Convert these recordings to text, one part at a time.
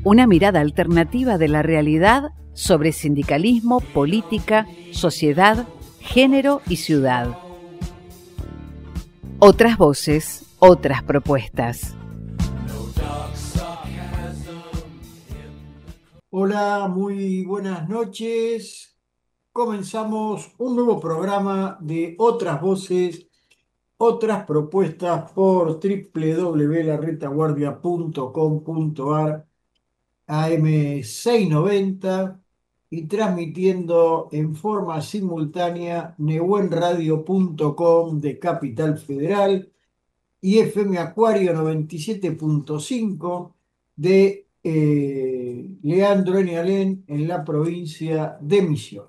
Una mirada alternativa de la realidad sobre sindicalismo, política, sociedad, género y ciudad. Otras voces, otras propuestas. Hola, muy buenas noches. Comenzamos un nuevo programa de Otras Voces, otras propuestas por www.larretaguardia.com.ar, AM 690 y transmitiendo en forma simultánea nehuenradio.com de Capital Federal y FM Acuario 97.5 de Leandro N. Alem en la provincia de Misiones.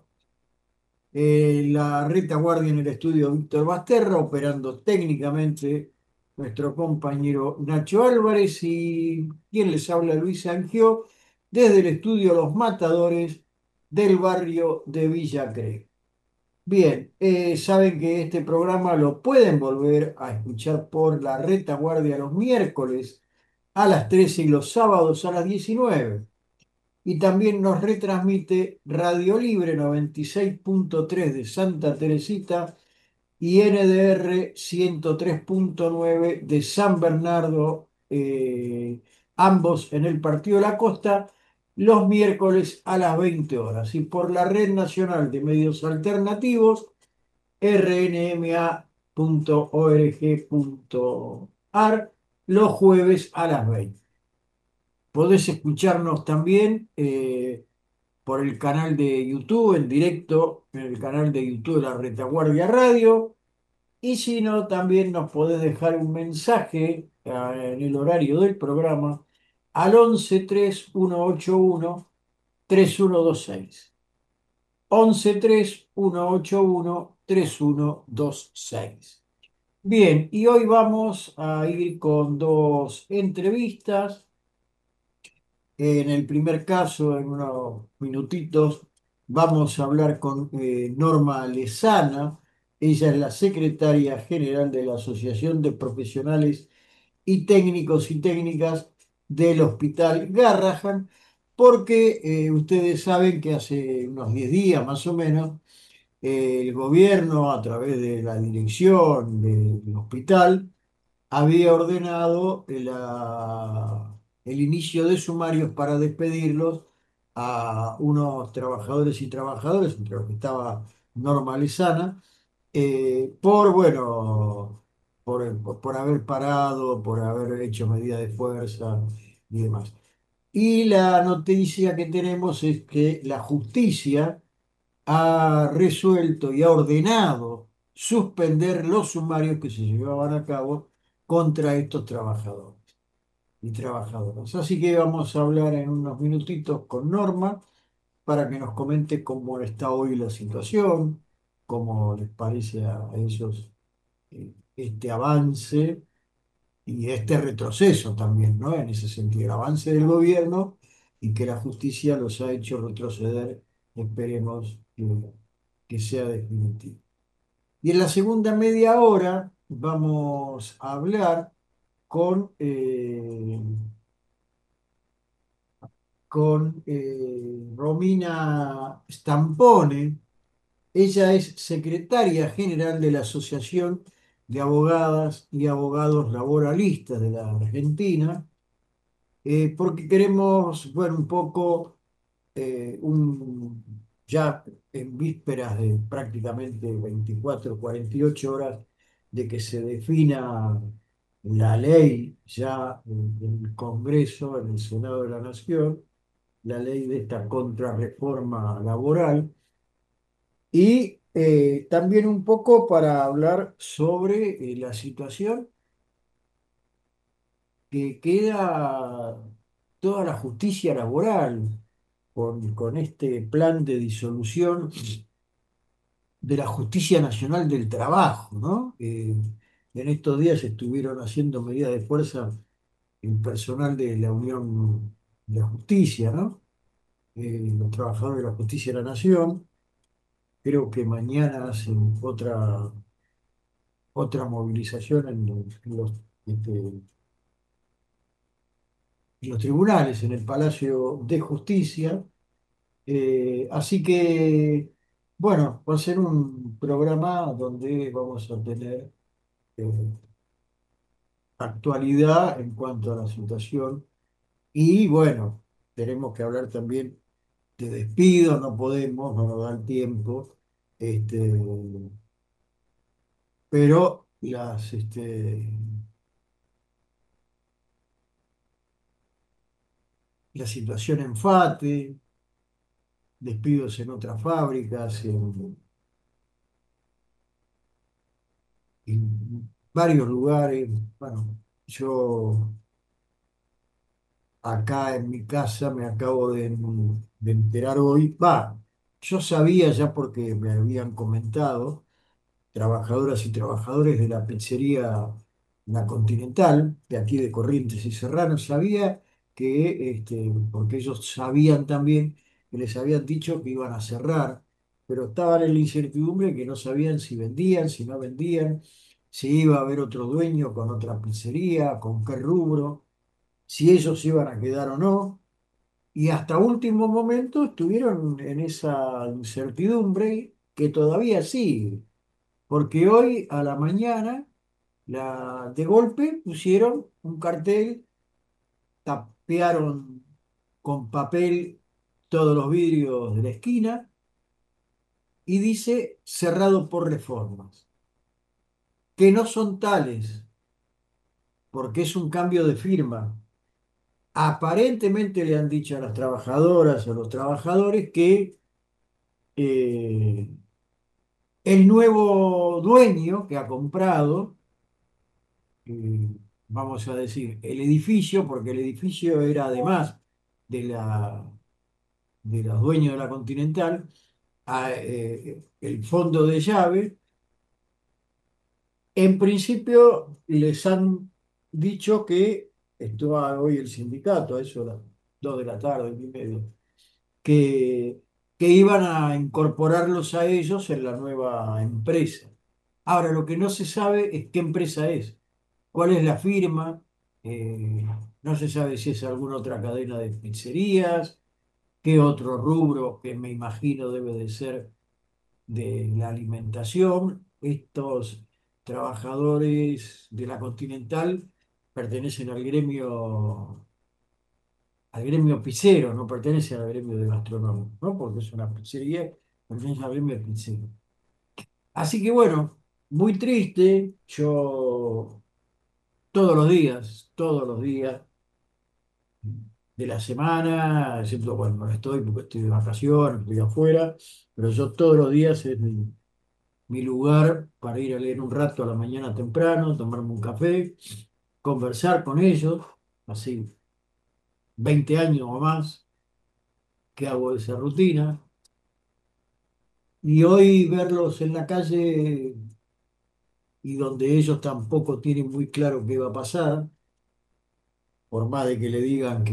La retaguardia en el estudio Víctor Basterra, operando técnicamente nuestro compañero Nacho Álvarez y quien les habla Luis Angió desde el estudio Los Matadores del barrio de Villa Crespo. Bien, saben que este programa lo pueden volver a escuchar por la retaguardia los miércoles a las 13 y los sábados a las 19. Y también nos retransmite Radio Libre 96.3 de Santa Teresita y NDR 103.9 de San Bernardo, ambos en el Partido de la Costa, los miércoles a las 20 horas. Y por la Red Nacional de Medios Alternativos, rnma.org.ar, los jueves a las 20. Podés escucharnos también por el canal de YouTube, en directo, en el canal de YouTube de la Retaguardia Radio. Y si no, también nos podés dejar un mensaje en el horario del programa al 11 3 181 3126. 11 3 181 3126. Bien, y hoy vamos a ir con dos entrevistas. En el primer caso, en unos minutitos, vamos a hablar con Norma Lezana. Ella es la secretaria general de la Asociación de Profesionales y Técnicos y Técnicas del Hospital Garrahan, porque ustedes saben que hace unos 10 días más o menos, el gobierno, a través de la dirección del hospital, había ordenado el inicio de sumarios para despedirlos a unos trabajadores y trabajadoras, entre los que estaba Norma Lezana, bueno, por haber parado, por haber hecho medidas de fuerza y demás. Y la noticia que tenemos es que la justicia ha resuelto y ha ordenado suspender los sumarios que se llevaban a cabo contra estos trabajadores y trabajadoras. Así que vamos a hablar en unos minutitos con Norma para que nos comente cómo está hoy la situación, cómo les parece a ellos este avance y este retroceso también, ¿no? En ese sentido, el avance del gobierno y que la justicia los ha hecho retroceder, esperemos que sea definitivo. Y en la segunda media hora vamos a hablar con, Romina Stampone. Ella es secretaria general de la Asociación de Abogadas y Abogados Laboralistas de la Argentina, porque queremos, bueno, un poco, ya en vísperas de prácticamente 24, 48 horas de que se defina la ley ya en el Congreso, en el Senado de la Nación, la ley de esta contrarreforma laboral, y también un poco para hablar sobre la situación que queda toda la justicia laboral con este plan de disolución de la Justicia Nacional del Trabajo, ¿no? En estos días estuvieron haciendo medidas de fuerza el personal de la Unión de la Justicia, ¿no? Los trabajadores de la Justicia de la Nación. Creo que mañana hacen otra movilización este, en los tribunales, en el Palacio de Justicia. Así que, bueno, va a ser un programa donde vamos a tener eh, actualidad en cuanto a la situación. Y bueno, tenemos que hablar también de despidos, no podemos, no nos da el tiempo, este, pero la situación en FATE, despidos en otras fábricas, en varios lugares. Bueno, yo acá en mi casa me acabo de enterar hoy, yo sabía ya porque me habían comentado trabajadoras y trabajadores de la pizzería La Continental, de aquí de Corrientes y Serrano, sabía que, porque ellos sabían también que les habían dicho que iban a cerrar, pero estaban en la incertidumbre que no sabían si vendían, si no vendían, si iba a haber otro dueño con otra pizzería, con qué rubro, si ellos iban a quedar o no. Y hasta último momento estuvieron en esa incertidumbre que todavía sigue. Porque hoy a la mañana, de golpe, pusieron un cartel, tapearon con papel todos los vidrios de la esquina y dice cerrado por reformas, que no son tales, porque es un cambio de firma. Aparentemente le han dicho a las trabajadoras, a los trabajadores, que eh, el nuevo dueño que ha comprado, eh, vamos a decir, el edificio, porque el edificio era además de de los dueños de la Continental, el fondo de llave, en principio les han dicho que, esto va hoy el sindicato, a eso a las 2 de la tarde, 1:30, que, que iban a incorporarlos a ellos en la nueva empresa. Ahora, lo que no se sabe es qué empresa es, cuál es la firma, eh, no se sabe si es alguna otra cadena de pizzerías, qué otro rubro que me imagino debe de ser de la alimentación. Estos trabajadores de la Continental pertenecen al gremio pizzero, no pertenecen al gremio de gastronómico, ¿no? Porque es una pizzería, pertenece al gremio pizzero. Así que bueno, muy triste. Yo todos los días de la semana, excepto cuando no estoy, porque estoy de vacaciones, estoy afuera, pero yo todos los días es mi lugar para ir a leer un rato a la mañana temprano, tomarme un café, conversar con ellos, así 20 años o más que hago esa rutina, y hoy verlos en la calle y donde ellos tampoco tienen muy claro qué va a pasar, por más de que le digan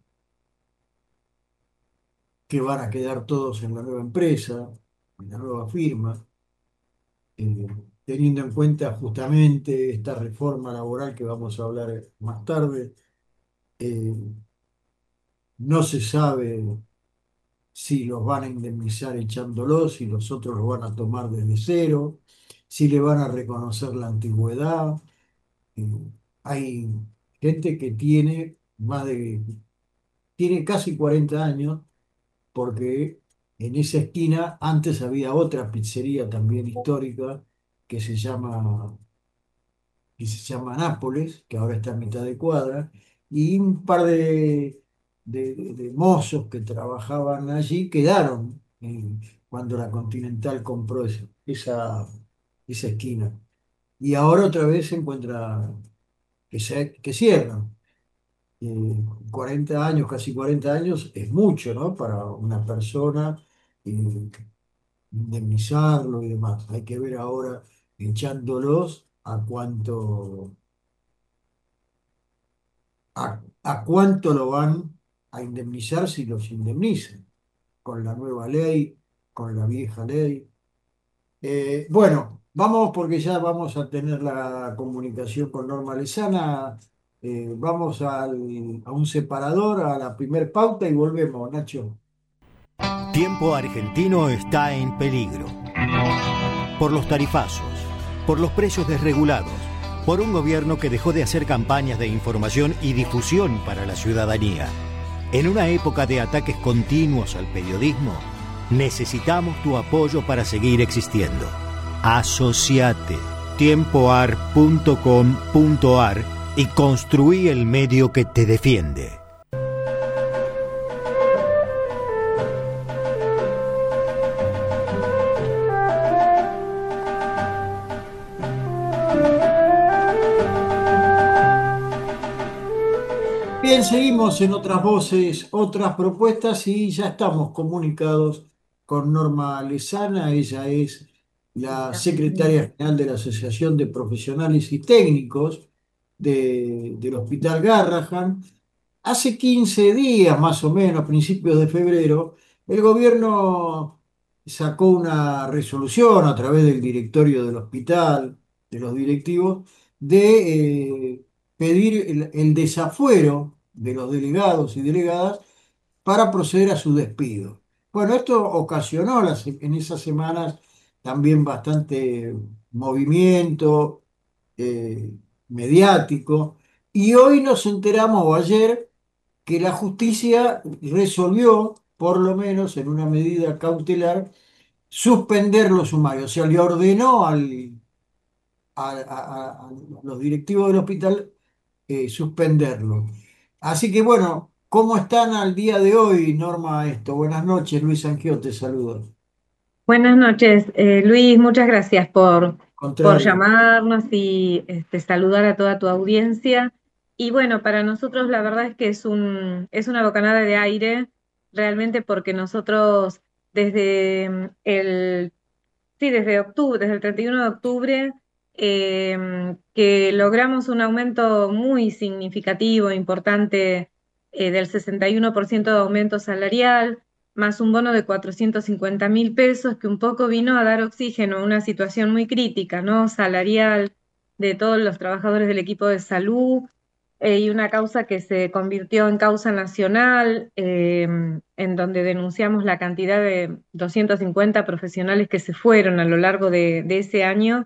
que van a quedar todos en la nueva empresa, en la nueva firma, eh, teniendo en cuenta justamente esta reforma laboral que vamos a hablar más tarde. eh, no se sabe si los van a indemnizar echándolos, si los otros los van a tomar desde cero, si le van a reconocer la antigüedad. Eh, hay gente que tiene casi 40 años, porque en esa esquina antes había otra pizzería también histórica que se llama, que se llama Nápoles, que ahora está a mitad de cuadra, y un par de mozos que trabajaban allí quedaron cuando la Continental compró esa esquina. Y ahora otra vez se encuentra que cierran. 40 años, casi 40 años, es mucho, ¿no? Para una persona, indemnizarlo y demás. Hay que ver ahora, echándolos, a cuánto lo van a indemnizar si los indemnizan, con la nueva ley, con la vieja ley. Bueno, vamos porque ya vamos a tener la comunicación con Norma Lezana. Vamos a un separador, a la primer pauta y volvemos, Nacho. Tiempo argentino está en peligro. Por los tarifazos, por los precios desregulados, por un gobierno que dejó de hacer campañas de información y difusión para la ciudadanía. En una época de ataques continuos al periodismo, necesitamos tu apoyo para seguir existiendo. Asociate tiempoar.com.ar y construí el medio que te defiende. Bien, seguimos en otras voces, otras propuestas y ya estamos comunicados con Norma Lezana. Ella es la secretaria general de la Asociación de Profesionales y Técnicos del Hospital Garrahan. Hace 15 días, más o menos, a principios de febrero, el gobierno sacó una resolución a través del directorio del hospital, de los directivos, de pedir el desafuero de los delegados y delegadas para proceder a su despido. Bueno, esto ocasionó en esas semanas también bastante movimiento eh, mediático, y hoy nos enteramos, o ayer, que la justicia resolvió, por lo menos en una medida cautelar, suspender los sumarios. O sea, le ordenó a los directivos del hospital suspenderlo. Así que bueno, ¿cómo están al día de hoy, Norma? Esto, buenas noches, Luis Angio, te saludo. Buenas noches, Luis, muchas gracias por Contrario. llamarnos y saludar a toda tu audiencia. Y bueno, para nosotros la verdad es que es una bocanada de aire, realmente porque nosotros desde desde octubre, desde el 31 de octubre, que logramos un aumento muy significativo, importante, del 61% de aumento salarial, más un bono de 450.000 pesos, que un poco vino a dar oxígeno a una situación muy crítica, ¿no? Salarial de todos los trabajadores del equipo de salud, y una causa que se convirtió en causa nacional, en donde denunciamos la cantidad de 250 profesionales que se fueron a lo largo de ese año.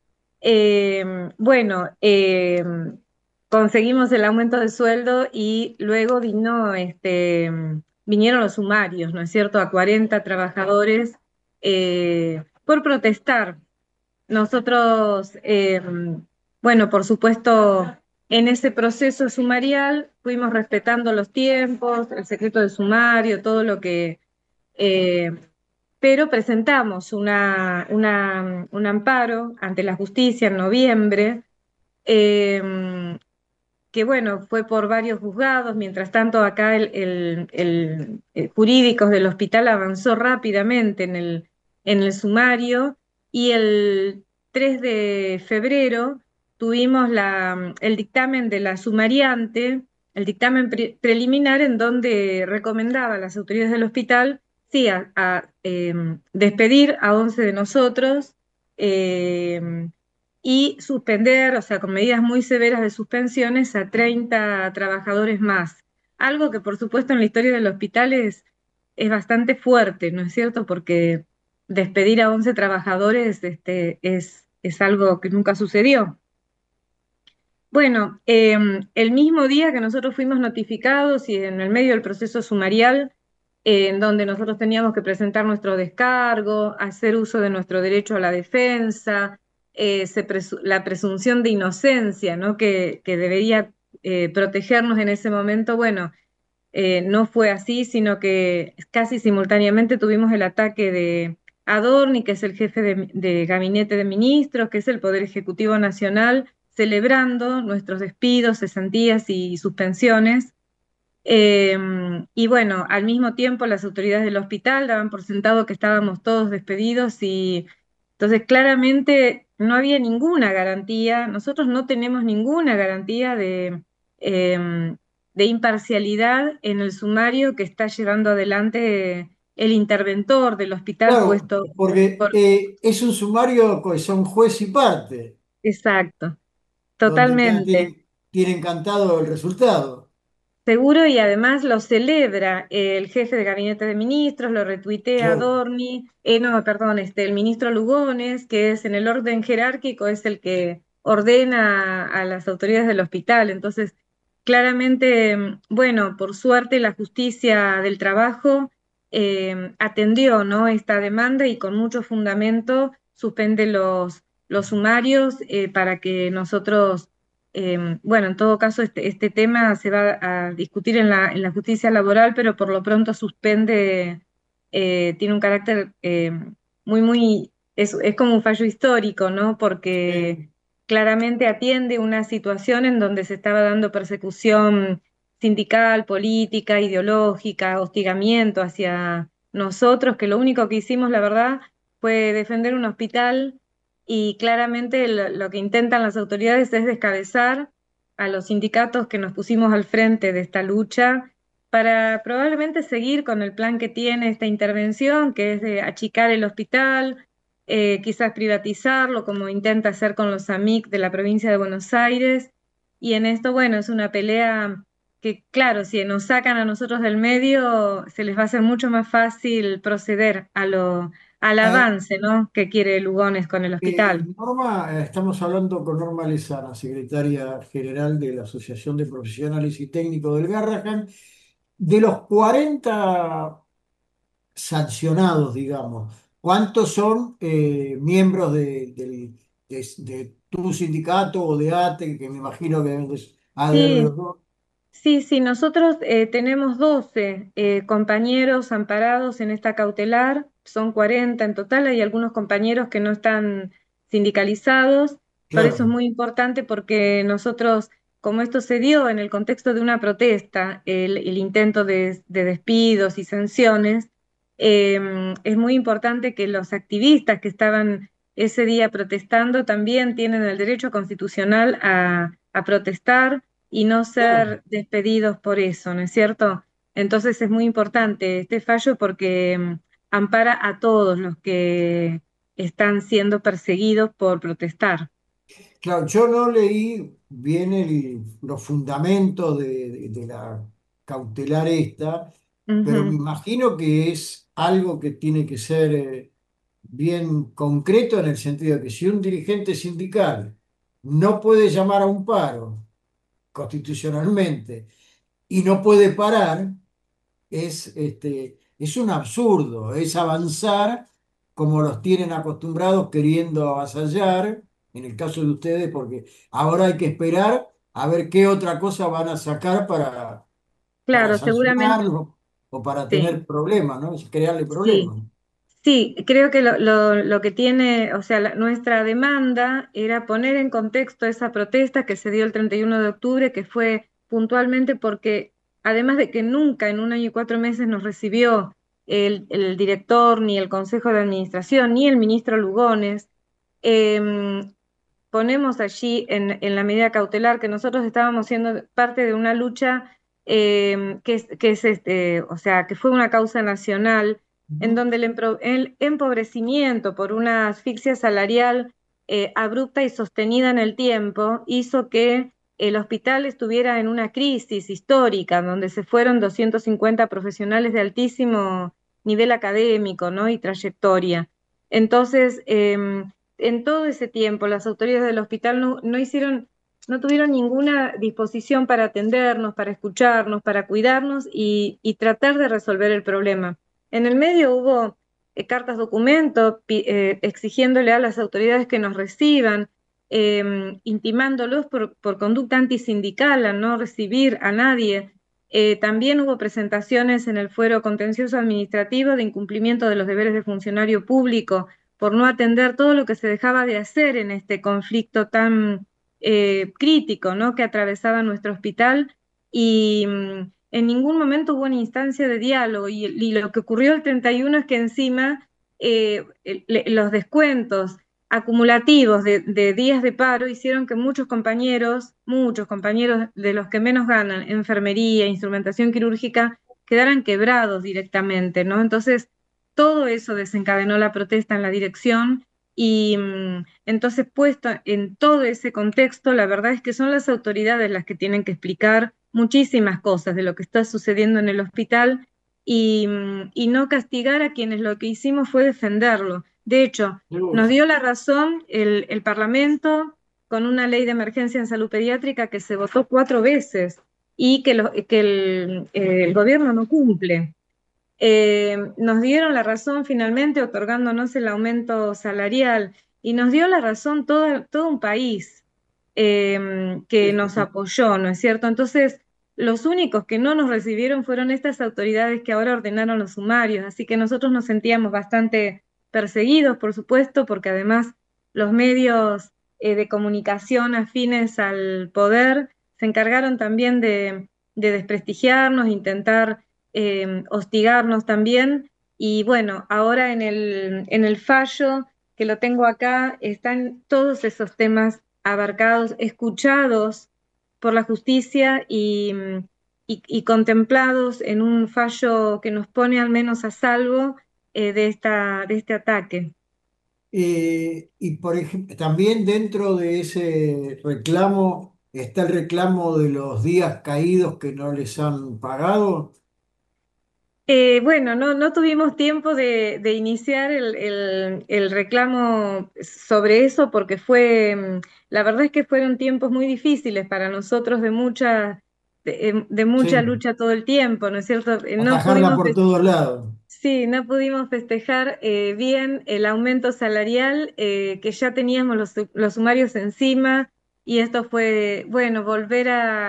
Bueno, conseguimos el aumento de sueldo y luego vinieron los sumarios, ¿no es cierto?, a 40 trabajadores, por protestar. Nosotros, bueno, por supuesto, en ese proceso sumarial fuimos respetando los tiempos, el secreto de sumario, todo lo que... eh, pero presentamos un amparo ante la justicia en noviembre, eh, que bueno, fue por varios juzgados. Mientras tanto, acá el jurídicos del hospital avanzó rápidamente en el sumario, y el 3 de febrero tuvimos el dictamen de la sumariante, el dictamen preliminar, en donde recomendaba a las autoridades del hospital, sí, despedir a 11 de nosotros, y suspender, o sea, con medidas muy severas de suspensiones, a 30 trabajadores más. Algo que, por supuesto, en la historia del hospital es bastante fuerte, ¿no es cierto? Porque despedir a 11 trabajadores, es algo que nunca sucedió. Bueno, el mismo día que nosotros fuimos notificados, y en el medio del proceso sumarial, en donde nosotros teníamos que presentar nuestro descargo, hacer uso de nuestro derecho a la defensa, la presunción de inocencia, ¿no?, que debería protegernos en ese momento. Bueno, no fue así, sino que casi simultáneamente tuvimos el ataque de Adorni, que es el jefe de gabinete de ministros, que es el Poder Ejecutivo Nacional, celebrando nuestros despidos, cesantías y suspensiones. Eh, y bueno, al mismo tiempo las autoridades del hospital daban por sentado que estábamos todos despedidos, y entonces claramente no había ninguna garantía. Nosotros no tenemos ninguna garantía de imparcialidad en el sumario que está llevando adelante el interventor del hospital Claro, puesto porque por... es un sumario que son juez y parte, Exacto, donde totalmente. tiene encantado el resultado. Seguro, y además lo celebra el jefe de gabinete de ministros, lo retuitea Claro. Dorni, no, perdón, el ministro Lugones, que es en el orden jerárquico, es el que ordena a las autoridades del hospital. Entonces, claramente, bueno, por suerte la justicia del trabajo atendió, ¿no?, esta demanda y con mucho fundamento suspende los sumarios para que nosotros bueno, en todo caso, este tema se va a discutir en la justicia laboral, pero por lo pronto suspende, tiene un carácter es como un fallo histórico, ¿no? Porque claramente atiende una situación en donde se estaba dando persecución sindical, política, ideológica, hostigamiento hacia nosotros, que lo único que hicimos, la verdad, fue defender un hospital y claramente lo que intentan las autoridades es descabezar a los sindicatos que nos pusimos al frente de esta lucha para probablemente seguir con el plan que tiene esta intervención, que es de achicar el hospital, quizás privatizarlo, como intenta hacer con los AMIC de la provincia de Buenos Aires. Y en esto, bueno, es una pelea que, claro, si nos sacan a nosotros del medio, se les va a hacer mucho más fácil proceder al Ah, avance, ¿no?, que quiere Lugones con el hospital. Norma, estamos hablando con Norma Lezana, secretaria general de la Asociación de Profesionales y Técnicos del Garrahan. De los 40 sancionados, digamos, ¿cuántos son miembros de tu sindicato o de ATE, que me imagino que deben haber de Sí, los dos? sí, sí, nosotros tenemos 12 compañeros amparados en esta cautelar, son 40 en total, hay algunos compañeros que no están sindicalizados, por eso es Claro, muy importante porque nosotros, como esto se dio en el contexto de una protesta, el intento de despidos y sanciones, es muy importante que los activistas que estaban ese día protestando también tienen el derecho constitucional a protestar y no claro. ser despedidos por eso, ¿no es cierto? Entonces es muy importante este fallo porque ampara a todos los que están siendo perseguidos por protestar. Claro, yo no leí bien los fundamentos de la cautelar esta, pero me Ujú. imagino que es algo que tiene que ser bien concreto en el sentido de que si un dirigente sindical no puede llamar a un paro constitucionalmente y no puede parar, es un absurdo, es avanzar como los tienen acostumbrados queriendo avasallar, en el caso de ustedes, porque ahora hay que esperar a ver qué otra cosa van a sacar para Claro, seguramente, sancionarlo o para sí, tener problemas, ¿no? Crearle sí. problemas. Sí, creo que lo que tiene, o sea, nuestra demanda era poner en contexto esa protesta que se dio el 31 de octubre, que fue puntualmente porque, además de que nunca en un año y 4 meses nos recibió el director, ni el consejo de administración, ni el ministro Lugones, em, ponemos allí en la medida cautelar que nosotros estábamos siendo parte de una lucha o sea, que fue una causa nacional en Ujú. donde el empobrecimiento por una asfixia salarial abrupta y sostenida en el tiempo hizo que el hospital estuviera en una crisis histórica, donde se fueron 250 profesionales de altísimo nivel académico, ¿no?, y trayectoria. Entonces, en todo ese tiempo las autoridades del hospital no tuvieron ninguna disposición para atendernos, para escucharnos, para cuidarnos y tratar de resolver el problema. En el medio hubo cartas documento exigiéndole a las autoridades que nos reciban, intimándolos por conducta antisindical a no recibir a nadie. También hubo presentaciones en el fuero contencioso administrativo de incumplimiento de los deberes de funcionario público por no atender todo lo que se dejaba de hacer en este conflicto tan crítico, ¿no?, que atravesaba nuestro hospital y en ningún momento hubo una instancia de diálogo y lo que ocurrió el 31 es que encima los descuentos acumulativos de días de paro hicieron que muchos compañeros de los que menos ganan, enfermería, instrumentación quirúrgica, quedaran quebrados directamente, ¿no? Entonces, todo eso desencadenó la protesta en la dirección Y entonces, puesto en todo ese contexto, la verdad es que son las autoridades las que tienen que explicar muchísimas cosas de lo que está sucediendo en el hospital y no castigar a quienes lo que hicimos fue defenderlo. De hecho, nos Seguro. dio la razón el Parlamento con una ley de emergencia en salud pediátrica que se votó 4 veces y que el gobierno no cumple. Nos dieron la razón finalmente otorgándonos el aumento salarial y nos dio la razón todo un país que nos apoyó, ¿no es cierto? Entonces, los únicos que no nos recibieron fueron estas autoridades que ahora ordenaron los sumarios, así que nosotros nos sentíamos bastante perseguidos, por supuesto, porque además los medios de comunicación afines al poder se encargaron también de desprestigiarnos, intentar hostigarnos también. Y bueno, ahora en el fallo que lo tengo acá, están todos esos temas abarcados, escuchados por la justicia y contemplados en un fallo que nos pone al menos a salvo de este ataque. Y por ejemplo, también dentro de ese reclamo está el reclamo de los días caídos que no les han pagado. Bueno, no tuvimos tiempo de iniciar el reclamo sobre eso porque la verdad es que fueron tiempos muy difíciles para nosotros de mucha Sí, lucha todo el tiempo, ¿no es cierto? atajarla por todos lados. Sí, no pudimos festejar bien el aumento salarial que ya teníamos los sumarios encima y esto fue, bueno, volver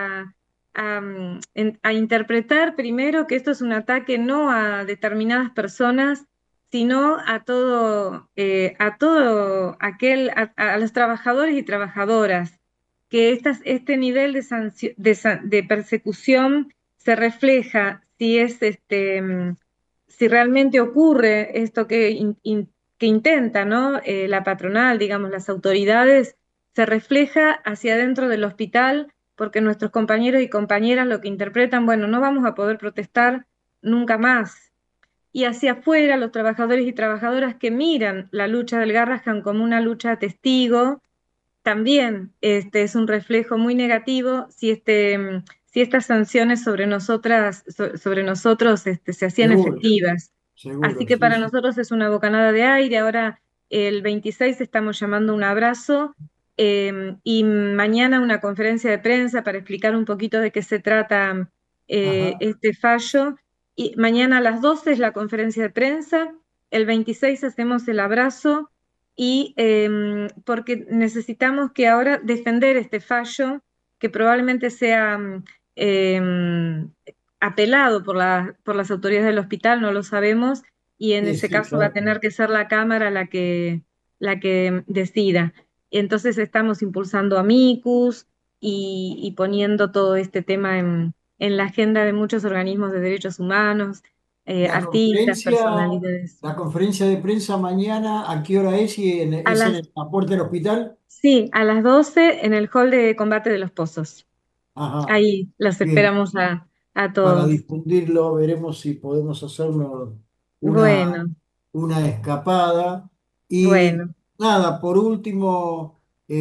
a interpretar primero que esto es un ataque no a determinadas personas, sino a todo a los trabajadores y trabajadoras, que este nivel de persecución se refleja si es si realmente ocurre esto que intenta, ¿no? La patronal, digamos, las autoridades, se refleja hacia adentro del hospital, porque nuestros compañeros y compañeras lo que interpretan, bueno, no vamos a poder protestar nunca más. Y hacia afuera, los trabajadores y trabajadoras que miran la lucha del Garrahan como una lucha testigo, también es un reflejo muy negativo si estas sanciones sobre sobre nosotros se hacían Seguro, efectivas. Así seguro, que sí, para sí. nosotros es una bocanada de aire. Ahora el 26 estamos llamando un abrazo y mañana una conferencia de prensa para explicar un poquito de qué se trata Ajá. este fallo. Y mañana a las 12 es la conferencia de prensa, el 26 hacemos el abrazo y porque necesitamos que ahora defender este fallo que probablemente sea em, apelado por las autoridades del hospital, no lo sabemos, y en Sí, ese sí, caso va a claro. tener que ser la Cámara la que decida. Entonces estamos impulsando amicus y poniendo todo este tema en la agenda de muchos organismos de derechos humanos, La artistas, conferencia, personalidades. la conferencia de prensa mañana, ¿a qué hora es? ¿Y A es en las la puerta del hospital? Sí, a las 12 en el hall de combate de los pozos. Ajá, Ahí los bien. esperamos a Para todos. difundirlo, veremos si podemos hacernos una, Bueno, una escapada. Y bueno. nada, por último,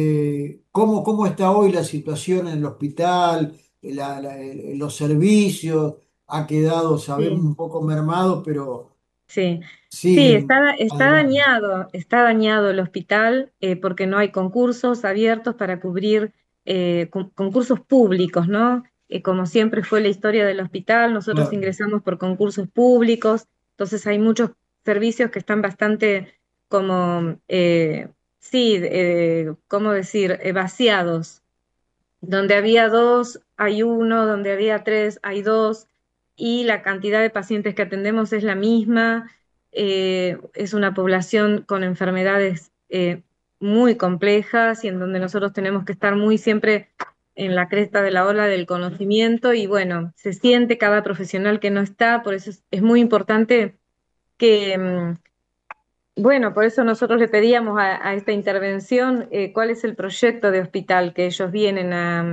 ¿cómo está hoy la situación en el hospital? Los servicios, ha quedado, sabemos, Sí, un poco mermado, pero sí. Sí, siguen adelante. está dañado el hospital porque no hay concursos abiertos para cubrir concursos públicos, ¿no? Como siempre fue la historia del hospital, nosotros Claro, ingresamos por concursos públicos, entonces hay muchos servicios que están bastante como, sí, ¿cómo decir?, vaciados. Donde había dos, hay uno, donde había tres, hay dos, y la cantidad de pacientes que atendemos es la misma. Es una población con enfermedades muy complejas y en donde nosotros tenemos que estar muy siempre en la cresta de la ola del conocimiento y bueno, se siente cada profesional que no está, por eso es muy importante que, bueno, por eso nosotros le pedíamos a esta intervención cuál es el proyecto de hospital que ellos vienen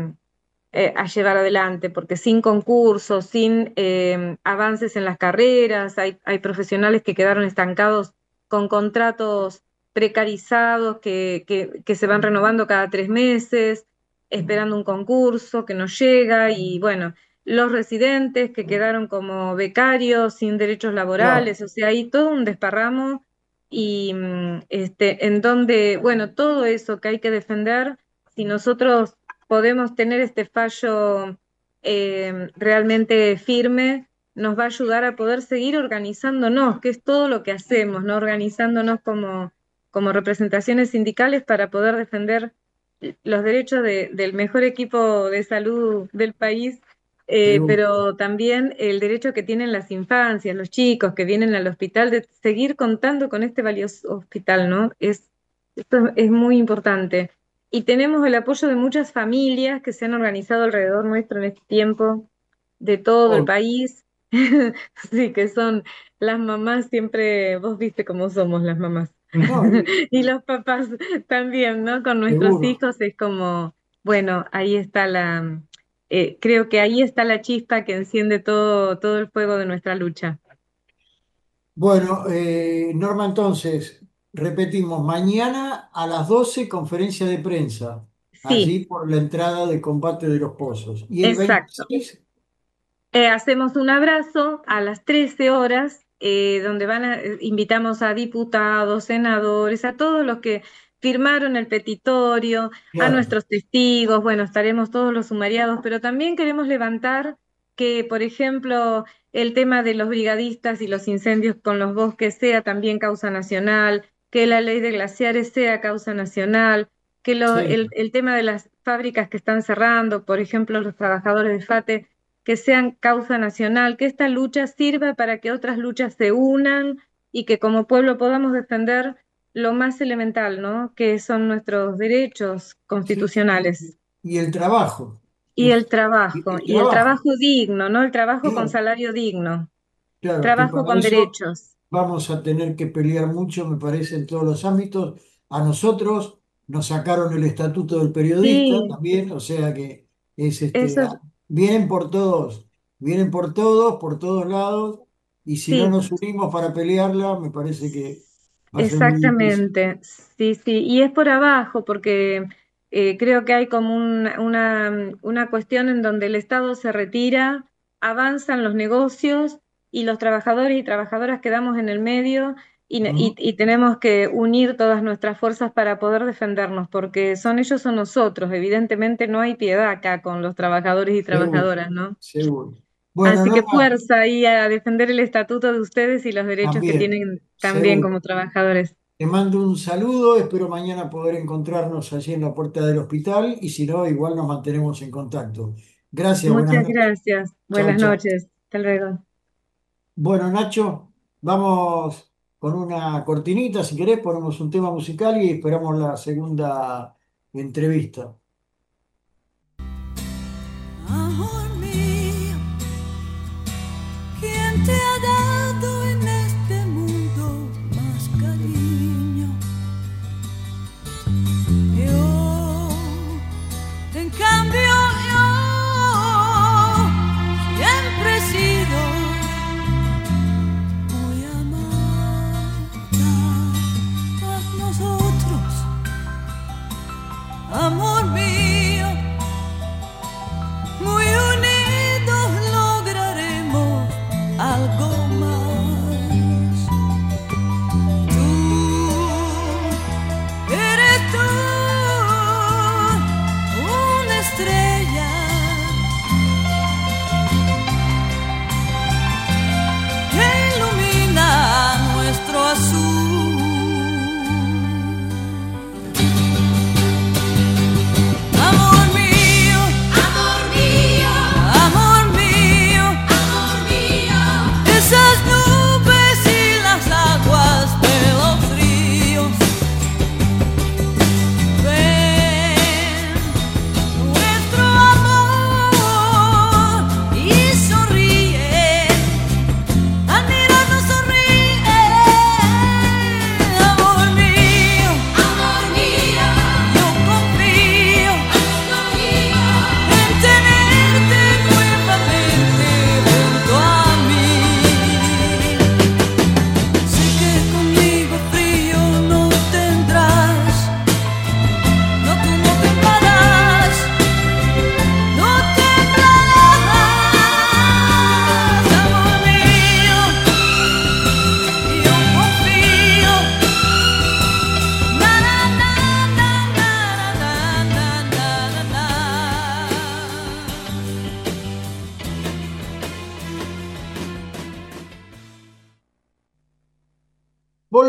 a llevar adelante, porque sin concursos, sin avances en las carreras, hay profesionales que quedaron estancados con contratos precarizados que se van renovando cada 3 meses, esperando un concurso que no llega, y bueno, los residentes que quedaron como becarios sin derechos Claro. laborales, o sea, hay todo un desparramo y en donde, bueno, todo eso que hay que defender, si nosotros podemos tener este fallo realmente firme, nos va a ayudar a poder seguir organizándonos, que es todo lo que hacemos, ¿no? Organizándonos como representaciones sindicales para poder defender los derechos del mejor equipo de salud del país, Seguro. pero también el derecho que tienen las infancias, los chicos que vienen al hospital, de seguir contando con este valioso hospital, ¿no? Esto es muy importante. Y tenemos el apoyo de muchas familias que se han organizado alrededor nuestro en este tiempo, de todo el Oh, país. Sí, que son las mamás, siempre, vos viste cómo somos las mamás. no, Y los papás también, ¿no? Con nuestros seguro. hijos es como, bueno, ahí está creo que ahí está la chispa que enciende todo el fuego de nuestra lucha. Bueno, Norma, entonces, repetimos, mañana a las 12 conferencia de prensa, Sí, allí por la entrada de Combate de los Pozos. Y el exacto. 26, Hacemos un abrazo a las 13 horas, donde invitamos a diputados, senadores, a todos los que firmaron el petitorio, a claro, nuestros testigos, bueno, estaremos todos los sumariados, pero también queremos levantar que, por ejemplo, el tema de los brigadistas y los incendios con los bosques sea también causa nacional, que la ley de glaciares sea causa nacional, que sí, el tema de las fábricas que están cerrando, por ejemplo, los trabajadores de FATE, que sean causa nacional, que esta lucha sirva para que otras luchas se unan y que como pueblo podamos defender lo más elemental, ¿no? Que son nuestros derechos sí. constitucionales. Y el trabajo, Y el y trabajo, el y el trabajo, trabajo digno, ¿no? El trabajo con claro, salario digno, claro, que trabajo para con eso derechos. vamos a tener que pelear mucho, me parece, en todos los ámbitos. A nosotros nos sacaron el estatuto del periodista Sí, también, o sea que es eso vienen vienen por todos lados, y si no sí. nos unimos para pelearla, me parece que va a ser muy difícil. Exactamente, sí, sí, y es por abajo, porque creo que hay como una cuestión en donde el Estado se retira, avanzan los negocios y los trabajadores y trabajadoras quedamos en el medio ¿Mm? y tenemos que unir todas nuestras fuerzas para poder defendernos, porque son ellos o nosotros, evidentemente no hay piedad acá con los trabajadores y Seguro, trabajadoras, ¿no? seguro. Bueno, Así que Norma, fuerza ahí a defender el estatuto de ustedes y los derechos que también, tienen también seguro. como trabajadores. Te mando un saludo, espero mañana poder encontrarnos allí en la puerta del hospital y si no, igual nos mantenemos en contacto. Gracias, buenas Muchas noches. gracias. Chao, Buenas chao. noches. Hasta luego. Bueno, Nacho, vamos con una cortinita, si querés, ponemos un tema musical y esperamos la segunda entrevista. Amor mío, ¿quién te ha dado en este mundo más cariño? Yo, en cambio, yo siempre he sido muy amada por nosotros, amor mío, muy unido.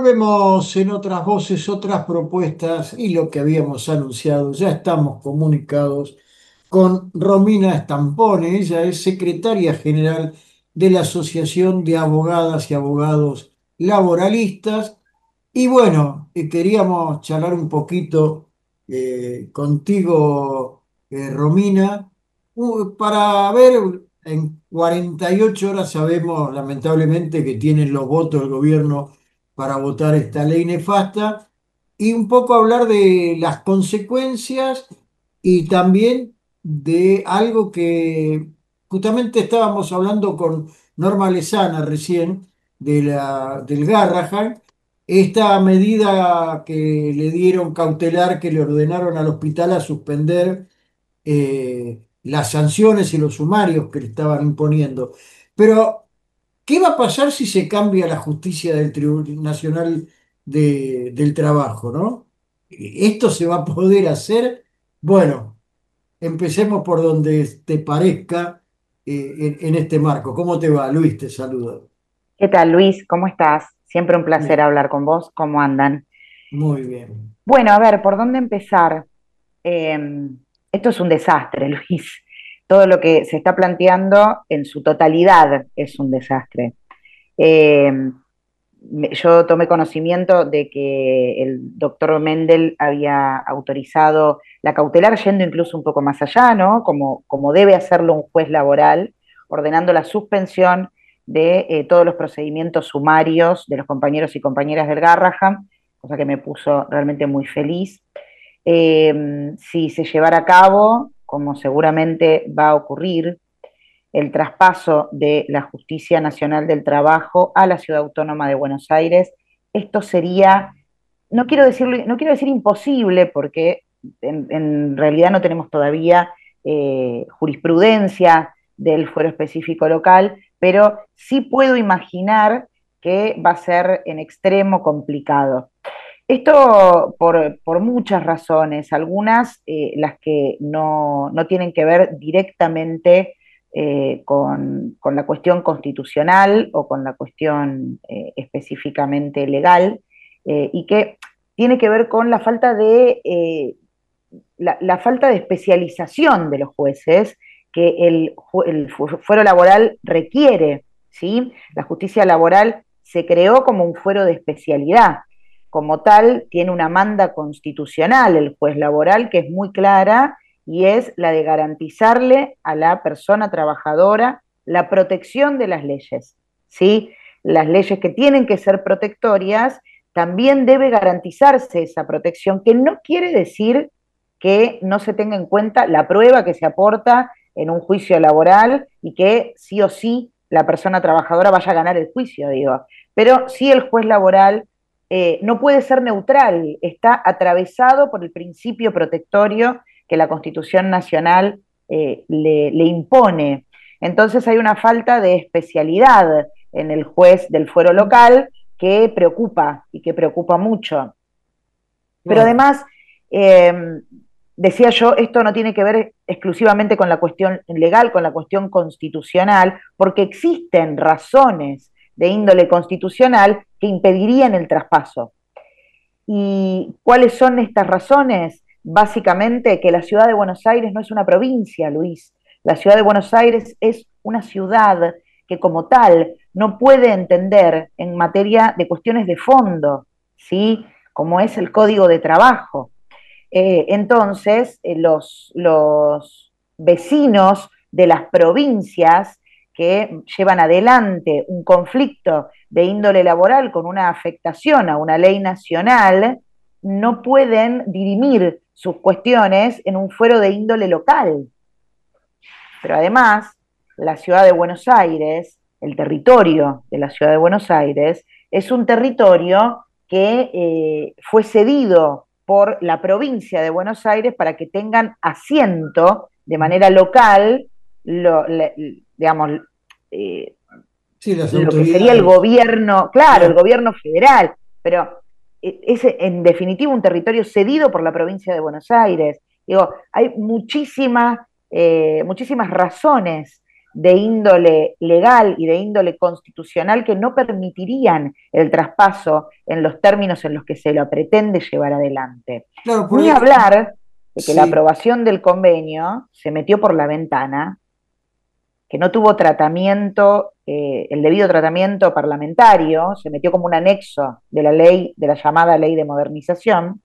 volvemos en otras voces, otras propuestas y lo que habíamos anunciado. Ya estamos comunicados con Romina Stampone. Ella es secretaria general de la Asociación de Abogadas y Abogados Laboralistas. Y bueno, queríamos charlar un poquito contigo, Romina, para ver, en 48 horas sabemos lamentablemente que tienen los votos del gobierno para votar esta ley nefasta y un poco hablar de las consecuencias y también de algo que justamente estábamos hablando con Norma Lezana recién, del Garrahan, esta medida que le dieron cautelar, que le ordenaron al hospital a suspender las sanciones y los sumarios que le estaban imponiendo. Pero, ¿qué va a pasar si se cambia la justicia del Tribunal Nacional del Trabajo, ¿no? ¿Esto se va a poder hacer? Bueno, empecemos por donde te parezca en este marco. ¿Cómo te va, Luis? Te saludo. ¿Qué tal, Luis? ¿Cómo estás? Siempre un placer Bien, hablar con vos. ¿Cómo andan? muy bien. Bueno, a ver, ¿por dónde empezar? Eh, Esto es un desastre, Luis. Todo lo que se está planteando en su totalidad es un desastre. Eh, yo tomé conocimiento de que el doctor Mendel había autorizado la cautelar, yendo incluso un poco más allá, ¿no? Como debe hacerlo un juez laboral, ordenando la suspensión de todos los procedimientos sumarios de los compañeros y compañeras del Garrahan, cosa que me puso realmente muy feliz. Si se llevara a cabo, como seguramente va a ocurrir, el traspaso de la Justicia Nacional del Trabajo a la Ciudad Autónoma de Buenos Aires, esto sería, no quiero decir imposible, porque en realidad no tenemos todavía jurisprudencia del fuero específico local, pero sí puedo imaginar que va a ser en extremo complicado. Esto por muchas razones, algunas las que no tienen que ver directamente con la cuestión constitucional o con la cuestión específicamente legal, y que tiene que ver con la falta la falta de especialización de los jueces que el fuero laboral requiere, ¿sí? La justicia laboral se creó como un fuero de especialidad. Como tal, tiene una manda constitucional el juez laboral que es muy clara y es la de garantizarle a la persona trabajadora la protección de las leyes, ¿sí? Las leyes que tienen que ser protectorias, también debe garantizarse esa protección, que no quiere decir que no se tenga en cuenta la prueba que se aporta en un juicio laboral y que sí o sí la persona trabajadora vaya a ganar el juicio, digo. Pero sí el juez laboral no puede ser neutral, está atravesado por el principio protectorio que la Constitución Nacional le impone. Entonces hay una falta de especialidad en el juez del fuero local que preocupa y que preocupa mucho. Pero Claro. además, decía yo, esto no tiene que ver exclusivamente con la cuestión legal, con la cuestión constitucional, porque existen razones de índole constitucional que impedirían el traspaso. ¿Y cuáles son estas razones? Básicamente que la ciudad de Buenos Aires no es una provincia, Luis. La ciudad de Buenos Aires es una ciudad que como tal no puede entender en materia de cuestiones de fondo, ¿sí? Como es el Código de Trabajo. Entonces, los vecinos de las provincias que llevan adelante un conflicto de índole laboral con una afectación a una ley nacional, no pueden dirimir sus cuestiones en un fuero de índole local. Pero además, la ciudad de Buenos Aires, el territorio de la ciudad de Buenos Aires, es un territorio que fue cedido por la provincia de Buenos Aires para que tengan asiento de manera local, digamos, eh, Sí, las lo que sería el autoridades. gobierno, claro, el Claro. gobierno federal, pero es en definitiva un territorio cedido por la provincia de Buenos Aires. Digo, hay muchísimas razones de índole legal y de índole constitucional que no permitirían el traspaso en los términos en los que se lo pretende llevar adelante. Claro, Ni porque hablar de que la sí, aprobación del convenio se metió por la ventana, que no tuvo tratamiento, el debido tratamiento parlamentario, se metió como un anexo de la ley, de la llamada ley de modernización,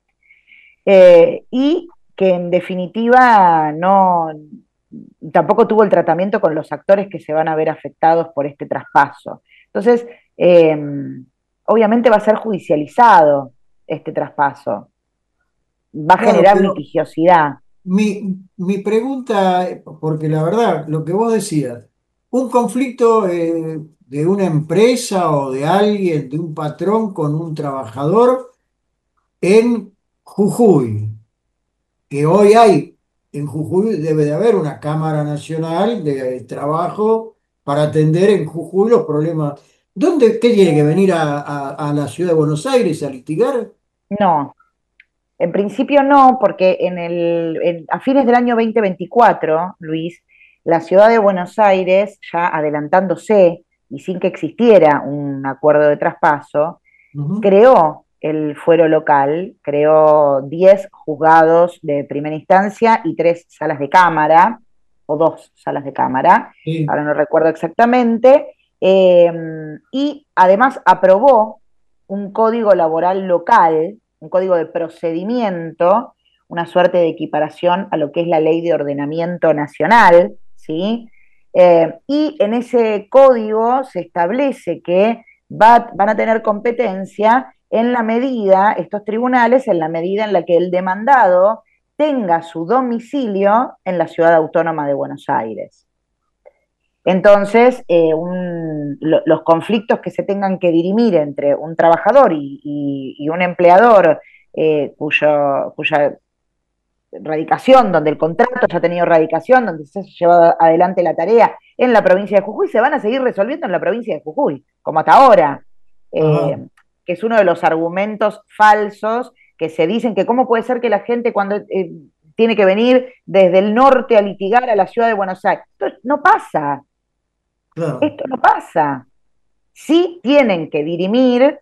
y que en definitiva no, tampoco tuvo el tratamiento con los actores que se van a ver afectados por este traspaso. Entonces, eh, obviamente va a ser judicializado este traspaso, va a claro, generar pero litigiosidad. mi pregunta, porque la verdad, lo que vos decías, un conflicto de una empresa o de alguien, de un patrón con un trabajador en Jujuy, que hoy hay, en Jujuy debe de haber una Cámara Nacional de Trabajo para atender en Jujuy los problemas. ¿Dónde, qué tiene que venir a la ciudad de Buenos Aires a litigar? No, en principio no, porque a fines del año 2024, Luis, la ciudad de Buenos Aires, ya adelantándose y sin que existiera un acuerdo de traspaso, Ujú. creó el fuero local, creó 10 juzgados de primera instancia y 3 salas de cámara, o 2 salas de cámara, Sí. ahora no recuerdo exactamente, eh, y además aprobó un código laboral local, un código de procedimiento, una suerte de equiparación a lo que es la ley de ordenamiento nacional, ¿sí? Y en ese código se establece que van a tener competencia en la medida, estos tribunales, en la medida en la que el demandado tenga su domicilio en la ciudad autónoma de Buenos Aires. Entonces, los conflictos que se tengan que dirimir entre un trabajador y un empleador cuya radicación, donde el contrato ya ha tenido radicación, donde se ha llevado adelante la tarea en la provincia de Jujuy, se van a seguir resolviendo en la provincia de Jujuy, como hasta ahora, Ajá. que es uno de los argumentos falsos que se dicen que cómo puede ser que la gente cuando tiene que venir desde el norte a litigar a la ciudad de Buenos Aires. Esto no pasa, Claro. esto no pasa. Sí tienen que dirimir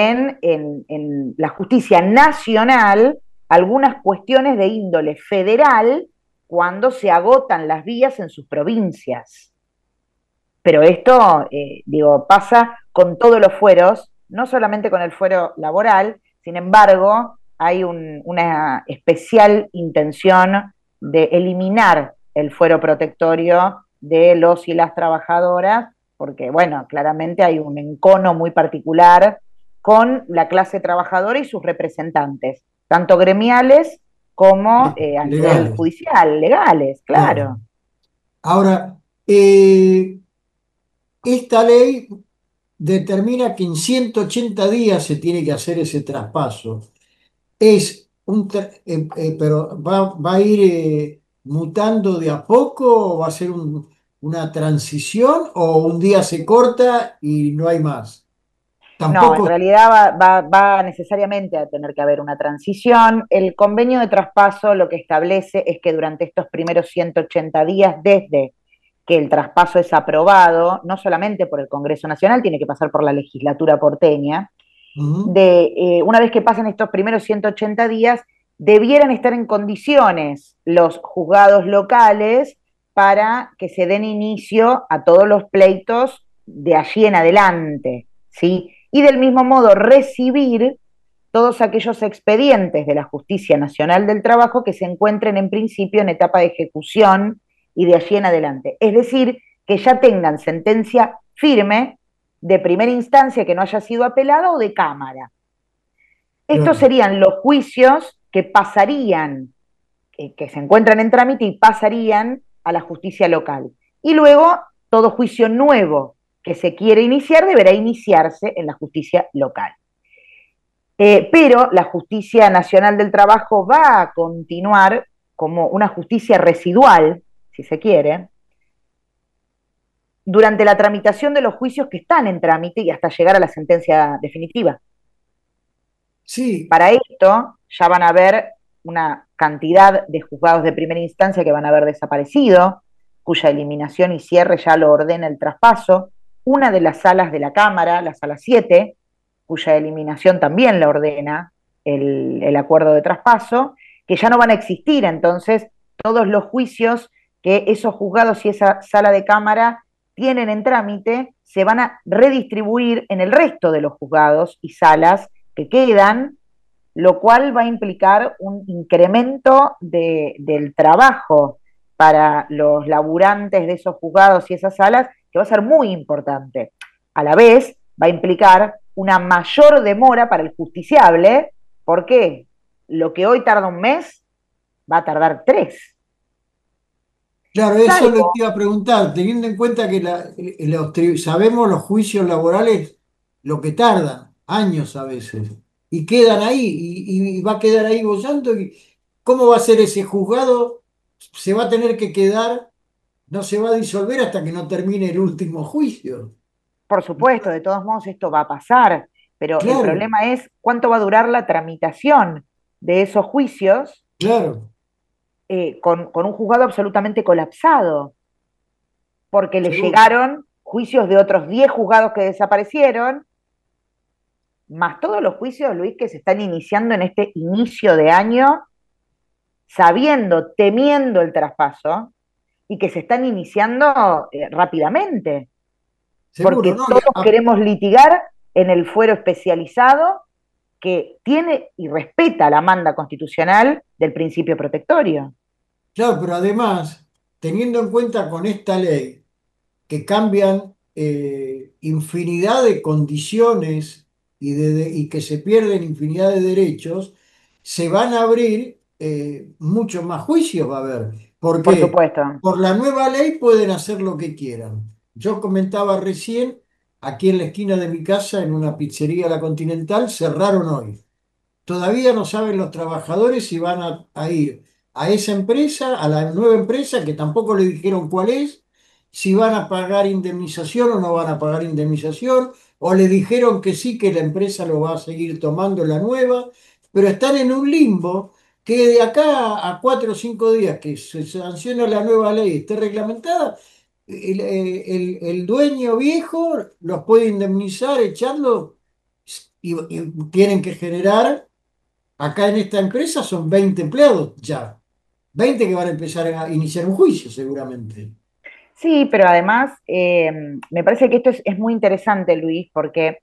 en la justicia nacional algunas cuestiones de índole federal cuando se agotan las vías en sus provincias. Pero esto, digo, pasa con todos los fueros, no solamente con el fuero laboral, sin embargo, hay una especial intención de eliminar el fuero protectorio de los y las trabajadoras, porque, bueno, claramente hay un encono muy particular con la clase trabajadora y sus representantes, tanto gremiales como a nivel Legales, judicial, legales, claro. claro. Ahora, esta ley determina que en 180 días se tiene que hacer ese traspaso. Pero va a ir mutando de a poco o va a ser una transición o un día se corta y no hay más. No, en Tampoco. realidad va necesariamente a tener que haber una transición. El convenio de traspaso lo que establece es que durante estos primeros 180 días, desde que el traspaso es aprobado, no solamente por el Congreso Nacional, tiene que pasar por la legislatura porteña, Ujú. una vez que pasen estos primeros 180 días, debieran estar en condiciones los juzgados locales para que se den inicio a todos los pleitos de allí en adelante, ¿sí? Y del mismo modo recibir todos aquellos expedientes de la Justicia Nacional del Trabajo que se encuentren en principio en etapa de ejecución y de allí en adelante. Es decir, que ya tengan sentencia firme de primera instancia que no haya sido apelada o de cámara. Estos Claro. serían los juicios que pasarían, que se encuentran en trámite y pasarían a la justicia local. Y luego, todo juicio nuevo que se quiere iniciar deberá iniciarse en la justicia local. Pero la Justicia Nacional del Trabajo va a continuar como una justicia residual, si se quiere, durante la tramitación de los juicios que están en trámite y hasta llegar a la sentencia definitiva. Sí, Para esto ya van a haber una cantidad de juzgados de primera instancia que van a haber desaparecido, cuya eliminación y cierre ya lo ordena el traspaso, una de las salas de la Cámara, la sala 7, cuya eliminación también la ordena el acuerdo de traspaso, que ya no van a existir entonces todos los juicios que esos juzgados y esa sala de Cámara tienen en trámite, se van a redistribuir en el resto de los juzgados y salas que quedan, lo cual va a implicar un incremento del trabajo para los laburantes de esos juzgados y esas salas, que va a ser muy importante. A la vez, va a implicar una mayor demora para el justiciable, porque lo que hoy tarda un mes, va a tardar 3. Claro, eso es lo Salvo, que iba a preguntar, teniendo en cuenta que sabemos los juicios laborales lo que tardan, años a veces, y quedan ahí, y va a quedar ahí bollando, y ¿cómo va a ser ese juzgado? Se va a tener que quedar, no se va a disolver hasta que no termine el último juicio. por supuesto, de todos modos esto va a pasar, pero el Claro, problema es cuánto va a durar la tramitación de esos juicios claro, con un juzgado absolutamente colapsado, porque le seguro. llegaron juicios de otros 10 juzgados que desaparecieron, más todos los juicios, Luis, que se están iniciando en este inicio de año, sabiendo, temiendo el traspaso, y que se están iniciando rápidamente, Seguro, porque ¿no? todos queremos litigar en el fuero especializado que tiene y respeta la manda constitucional del principio protectorio. Claro, pero además, teniendo en cuenta con esta ley que cambian infinidad de condiciones y que se pierden infinidad de derechos, se van a abrir muchos más juicios, va a haber. ¿Por Por qué? supuesto. Por la nueva ley pueden hacer lo que quieran. Yo comentaba recién, aquí en la esquina de mi casa, en una pizzería La Continental, cerraron hoy. Todavía no saben los trabajadores si van a ir a esa empresa, a la nueva empresa, que tampoco le dijeron cuál es, si van a pagar indemnización o no van a pagar indemnización, o le dijeron que sí, que la empresa lo va a seguir tomando la nueva, pero están en un limbo que de acá a 4 o 5 días que se sanciona la nueva ley, esté reglamentada, el dueño viejo los puede indemnizar, echarlo, y tienen que generar. Acá en esta empresa son 20 empleados ya. 20 que van a empezar a iniciar un juicio seguramente. Sí, pero además me parece que esto es muy interesante, Luis, porque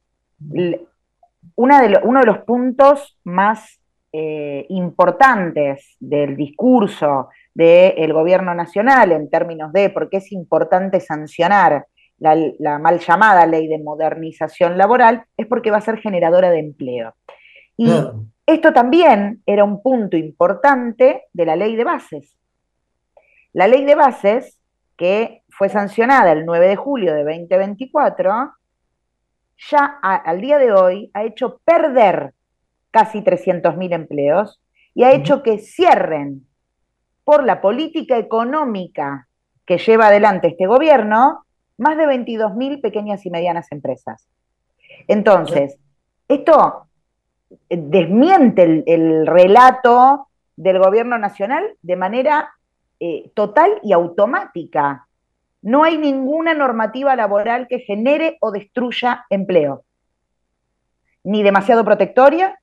uno de los puntos más importantes del discurso del gobierno nacional en términos de por qué es importante sancionar la mal llamada ley de modernización laboral es porque va a ser generadora de empleo. Y Claro. esto también era un punto importante de la ley de bases. La ley de bases, que fue sancionada el 9 de julio de 2024, ya al día de hoy ha hecho perder casi 300.000 empleos y ha Ujú. hecho que cierren por la política económica que lleva adelante este gobierno más de 22.000 pequeñas y medianas empresas. Entonces, esto desmiente el relato del gobierno nacional de manera total y automática. No hay ninguna normativa laboral que genere o destruya empleo, ni demasiado protectoria,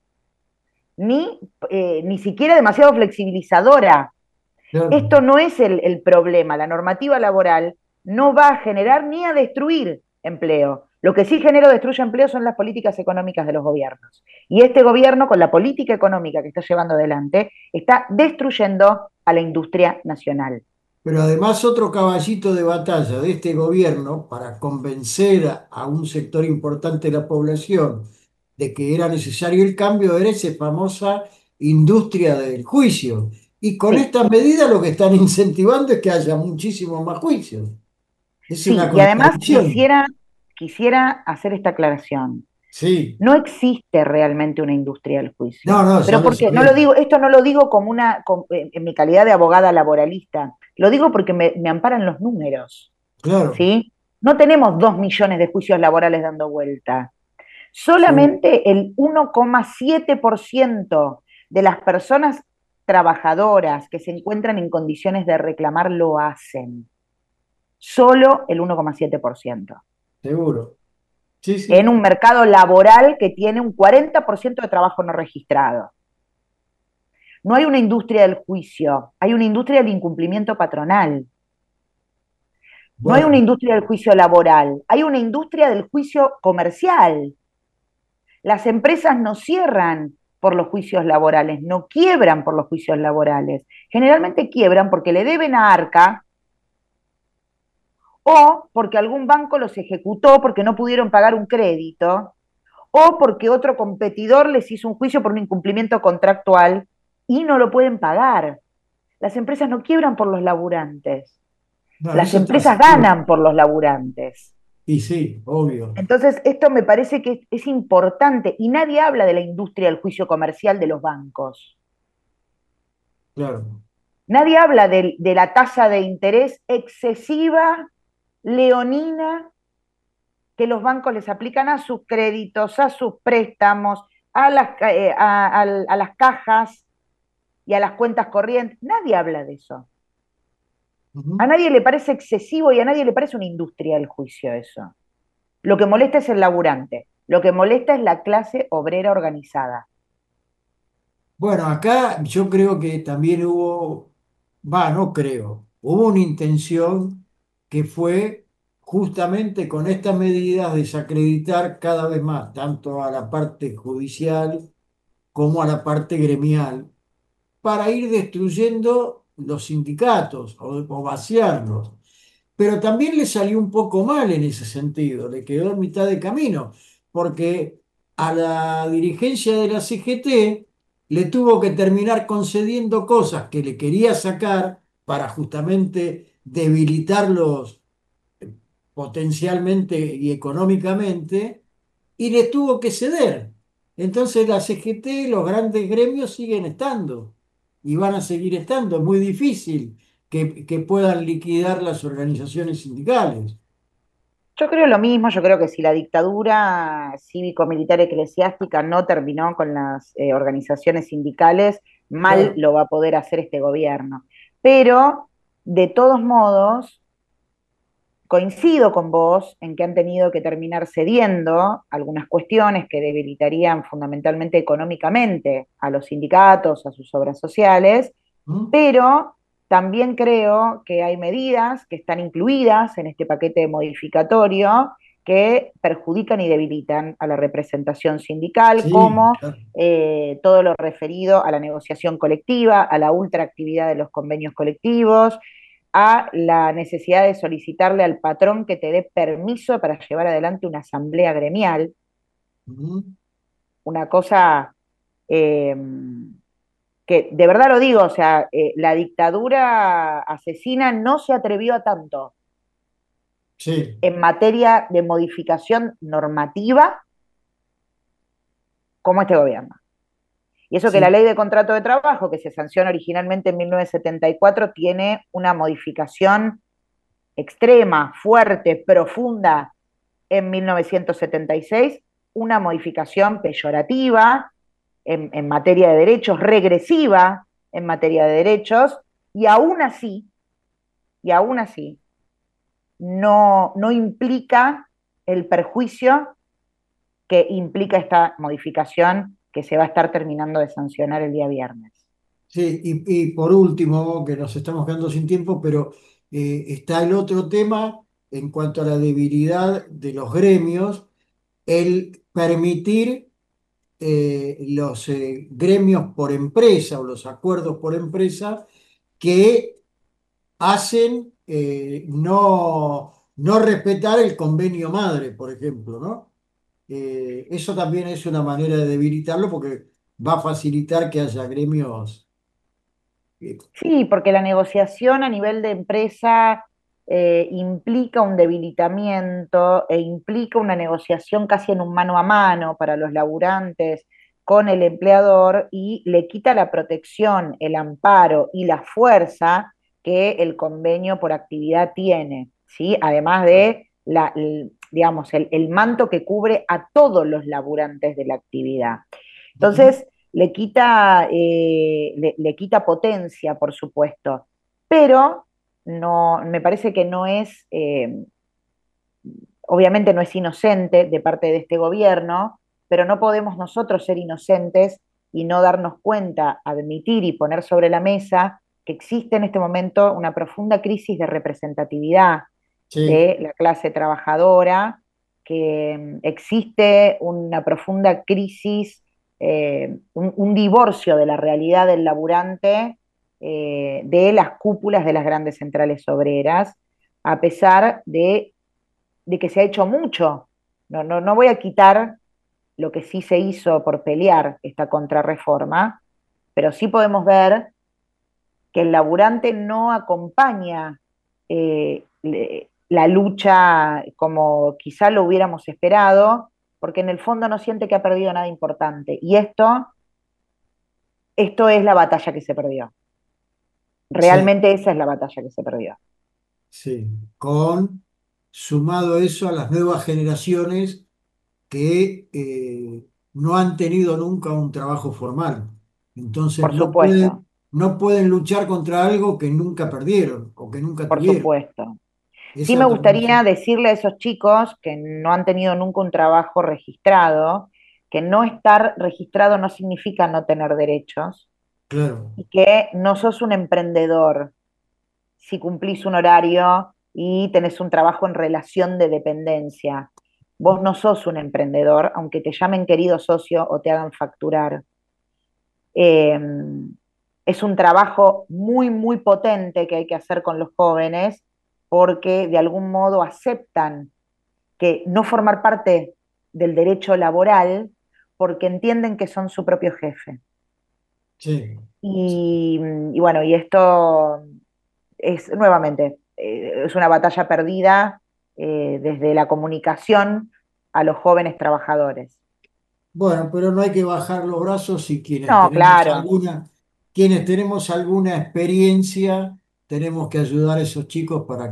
ni siquiera demasiado flexibilizadora. Claro. Esto no es el problema. La normativa laboral no va a generar ni a destruir empleo. Lo que sí genera o destruye empleo son las políticas económicas de los gobiernos. Y este gobierno, con la política económica que está llevando adelante, está destruyendo a la industria nacional. Pero además otro caballito de batalla de este gobierno para convencer a un sector importante de la población de que era necesario el cambio era esa famosa industria del juicio. Y con Sí, estas medidas lo que están incentivando es que haya muchísimos más juicios. Es sí, una y además contradicción. quisiera hacer esta aclaración. Sí. No existe realmente una industria del No, juicio. no, ya Pero lo porque no lo sabemos. digo, esto no lo digo en mi calidad de abogada laboralista, lo digo porque me amparan los números, Claro. ¿sí? No tenemos 2 millones de juicios laborales dando vuelta. Sí. Solamente el 1,7% de las personas trabajadoras que se encuentran en condiciones de reclamar lo hacen. solo el 1,7%. seguro. Sí, En sí. un mercado laboral que tiene un 40% de trabajo no registrado. No hay una industria del juicio, hay una industria del incumplimiento patronal. No hay una Bueno, industria del juicio laboral, hay una industria del juicio comercial. Las empresas no cierran por los juicios laborales, no quiebran por los juicios laborales. Generalmente quiebran porque le deben a Arca o porque algún banco los ejecutó porque no pudieron pagar un crédito o porque otro competidor les hizo un juicio por un incumplimiento contractual y no lo pueden pagar. Las empresas no quiebran por los laburantes, no, las eso está empresas seguro. ganan por los laburantes. Y sí, obvio, Entonces, esto me parece que es importante y nadie habla de la industria del juicio comercial de los bancos. claro. Nadie habla de la tasa de interés excesiva, leonina, que los bancos les aplican a sus créditos, a sus préstamos, a las cajas y a las cuentas corrientes. Nadie habla de eso. A Ujú. nadie le parece excesivo y a nadie le parece una industria el juicio eso. Lo que molesta es el laburante, lo que molesta es la clase obrera organizada. Bueno, acá yo creo que también hubo, no creo, hubo una intención que fue justamente con estas medidas desacreditar cada vez más, tanto a la parte judicial como a la parte gremial, para ir destruyendo los sindicatos o vaciarlos. Pero también le salió un poco mal en ese sentido, le quedó en mitad de camino, porque a la dirigencia de la CGT le tuvo que terminar concediendo cosas que le quería sacar para justamente debilitarlos potencialmente y económicamente, y les tuvo que ceder. Entonces la CGT, los grandes gremios siguen estando y van a seguir estando. Es muy difícil que puedan liquidar las organizaciones sindicales. Yo creo lo mismo, yo creo que si la dictadura cívico-militar eclesiástica no terminó con las organizaciones sindicales, mal Claro. lo va a poder hacer este gobierno. Pero, de todos modos, coincido con vos en que han tenido que terminar cediendo algunas cuestiones que debilitarían fundamentalmente económicamente a los sindicatos, a sus obras sociales, ¿Mm? pero también creo que hay medidas que están incluidas en este paquete modificatorio que perjudican y debilitan a la representación sindical, Sí, como claro. todo lo referido a la negociación colectiva, a la ultraactividad de los convenios colectivos, a la necesidad de solicitarle al patrón que te dé permiso para llevar adelante una asamblea gremial, ¿Mm? una cosa eh, que de verdad lo digo, o sea, la dictadura asesina no se atrevió a tanto Sí. en materia de modificación normativa como este gobierno. Y eso que la Sí. ley de contrato de trabajo, que se sanciona originalmente en 1974, tiene una modificación extrema, fuerte, profunda en 1976, una modificación peyorativa en materia de derechos, regresiva en materia de derechos, y y aún así, no implica el perjuicio que implica esta modificación que se va a estar terminando de sancionar el día viernes. Sí, y por último, que nos estamos quedando sin tiempo, pero está el otro tema en cuanto a la debilidad de los gremios, el permitir los gremios por empresa o los acuerdos por empresa que hacen no respetar el convenio madre, por ejemplo, ¿no? Eso también es una manera de debilitarlo porque va a facilitar que haya gremios. eh, Sí, porque la negociación a nivel de empresa implica un debilitamiento e implica una negociación casi en un mano a mano para los laburantes con el empleador y le quita la protección, el amparo y la fuerza que el convenio por actividad tiene, ¿sí? Además de digamos, el manto que cubre a todos los laburantes de la actividad. Ujú. Entonces, le quita potencia, por supuesto, pero no, me parece que no es, obviamente no es inocente de parte de este gobierno, pero no podemos nosotros ser inocentes y no darnos cuenta, admitir y poner sobre la mesa que existe en este momento una profunda crisis de representatividad Sí, de la clase trabajadora, que existe una profunda crisis, un divorcio de la realidad del laburante de las cúpulas de las grandes centrales obreras, a pesar de que se ha hecho mucho. No voy a quitar lo que sí se hizo por pelear esta contrarreforma, pero sí podemos ver que el laburante no acompaña la lucha como quizá lo hubiéramos esperado, porque en el fondo no siente que ha perdido nada importante. Y esto es la batalla que se perdió. sí, Realmente esa es la batalla que se perdió. sí. Con sumado eso a las nuevas generaciones que no han tenido nunca un trabajo formal. Entonces Por supuesto, no pueden luchar contra algo que nunca perdieron o que nunca por tuvieron. supuesto. Sí me Esa también es, gustaría decirle a esos chicos que no han tenido nunca un trabajo registrado, que no estar registrado no significa no tener derechos claro, y que no sos un emprendedor si cumplís un horario y tenés un trabajo en relación de dependencia. Vos no sos un emprendedor, aunque te llamen querido socio o te hagan facturar. Eh, es un trabajo muy, muy potente que hay que hacer con los jóvenes porque de algún modo aceptan que no formar parte del derecho laboral porque entienden que son su propio jefe. sí. Y bueno, y esto es nuevamente, es una batalla perdida desde la comunicación a los jóvenes trabajadores. Bueno, pero no hay que bajar los brazos y No, claro, quienes tenemos alguna experiencia, tenemos que ayudar a esos chicos para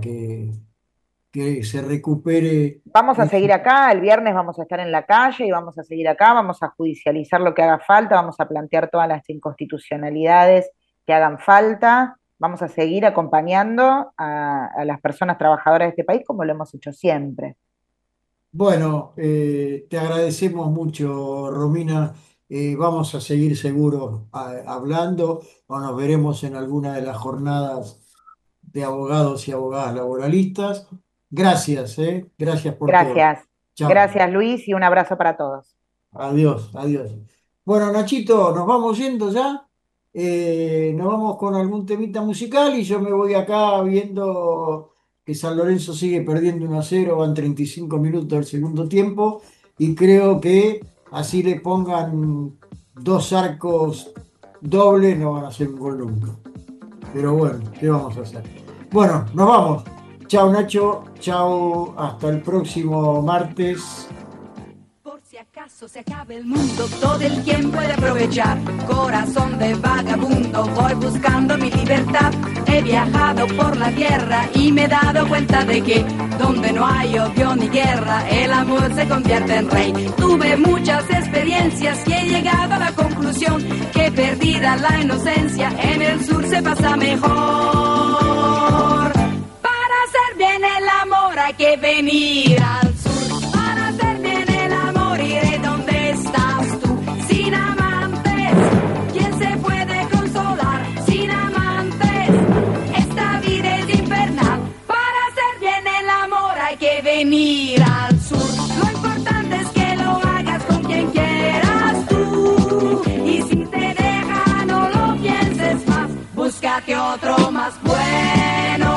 que se recupere. vamos a Ese- seguir acá, el viernes vamos a estar en la calle y vamos a seguir acá, vamos a judicializar lo que haga falta, vamos a plantear todas las inconstitucionalidades que hagan falta, vamos a seguir acompañando a las personas trabajadoras de este país como lo hemos hecho siempre. Bueno, te agradecemos mucho, Romina. Vamos a seguir seguros hablando o nos veremos en alguna de las jornadas de abogados y abogadas laboralistas. Gracias, ¿eh? Gracias por todo. Gracias, Chao. gracias Luis y un abrazo para todos. Adiós, adiós. Bueno, Nachito, nos vamos yendo ya. Nos vamos con algún temita musical y yo me voy acá viendo que San Lorenzo sigue perdiendo 1-0, van 35 minutos del segundo tiempo y creo que así le pongan dos arcos dobles, no van a hacer un gol nunca. Pero bueno, ¿qué vamos a hacer? Bueno, nos vamos. Chao Nacho, chao, hasta el próximo martes. Por si acaso se acaba el mundo, todo el tiempo he de aprovechar. Corazón de vagabundo, voy buscando mi libertad. He viajado por la tierra y me he dado cuenta de que donde no hay odio ni guerra, el amor se convierte en rey. Tuve muchas experiencias y he llegado a la conclusión que perdida la inocencia, en el sur se pasa mejor. Para hacer bien el amor hay que venir al sur. Para hacer bien el amor iré donde estás tú. Sin amantes, ¿quién se puede consolar? Sin amantes, esta vida es infernal. Para hacer bien el amor hay que venir al sur. Lo importante es que lo hagas con quien quieras tú. Y si te deja, no lo pienses más. Búscate otro más bueno.